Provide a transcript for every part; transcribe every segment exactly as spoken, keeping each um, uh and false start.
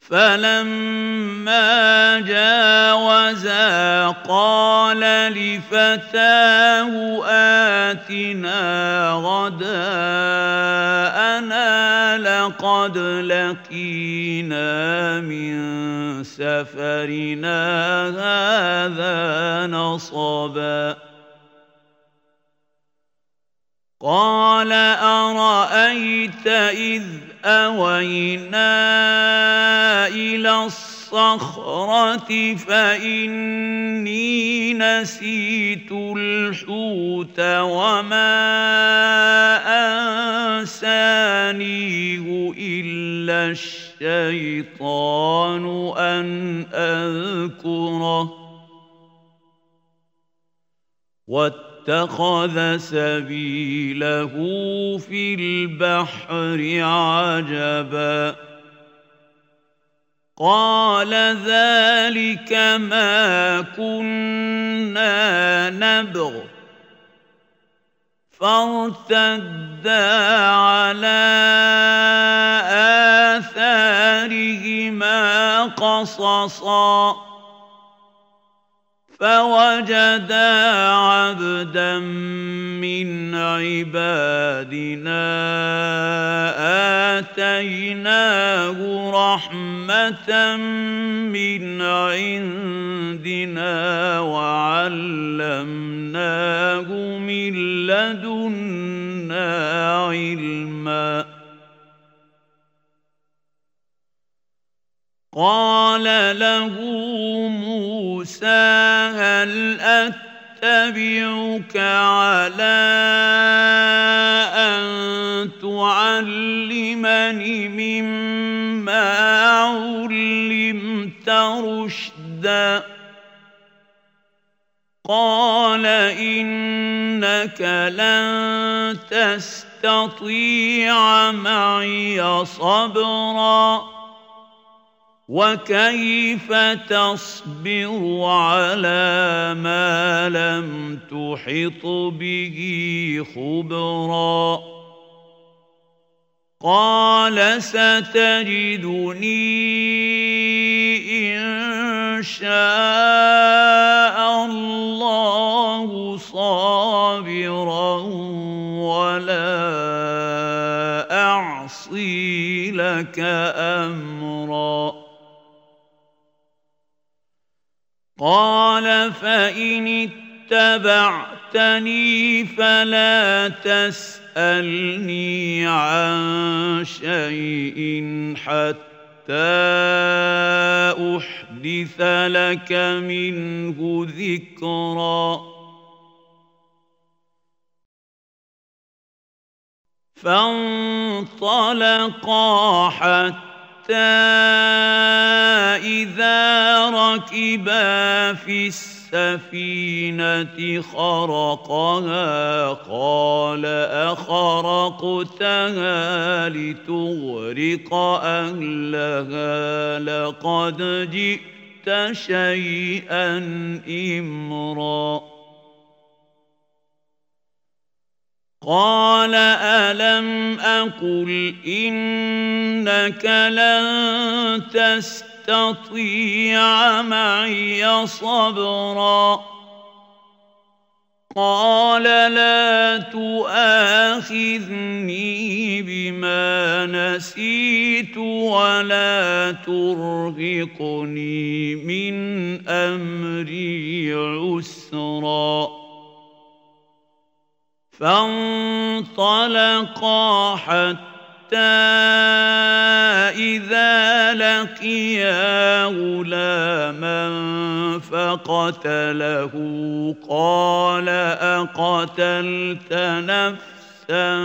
فلما جاوزا قال لفتاه آتنا غداءنا لقد لقينا من سفرنا هذا نصبا قال أرأيت إذ أوينا إلى الصخرة فإني نسيت الحوت وما أنسانيه إلا الشيطان أن أذكره واتخذ سبيله في البحر عجبا قال ذلك ما كنا نبغ فارتدا على آثارهما قصصا فوجدا عبدا من عبادنا آتيناه رحمة من عندنا وعلمناه من لدنا علما قال له موسى هل أتبعك على أن تعلمني مما علمت رشدا قال إنك لن تستطيع معي صبرا وكيف تصبر على ما لم تحط به خبرا قال ستجدني إن شاء الله صابرا ولا أعصي لك أمرا قال فإن اتبعتني فلا تسألني عن شيء حتى أحدث لك منه ذكرا فانطلقا حتى إذا ركبا في السفينة خرقها قال أخرقتها لتغرق أهلها لقد جئت شيئا إمرا قال ألم أقل إنك لن تستطيع معي صبرا قال لا تؤاخذني بما نسيت ولا ترهقني من أمري عسرا فانطلقا حتى إذا لقيا غلاما فقتله قال أقتلت نفسا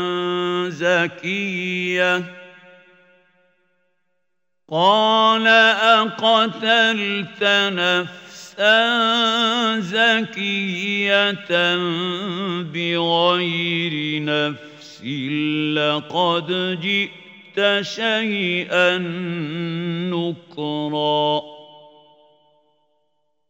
زكية قال أقتلت نفسا زكية بغير نفس لقد جئت شيئا نكرا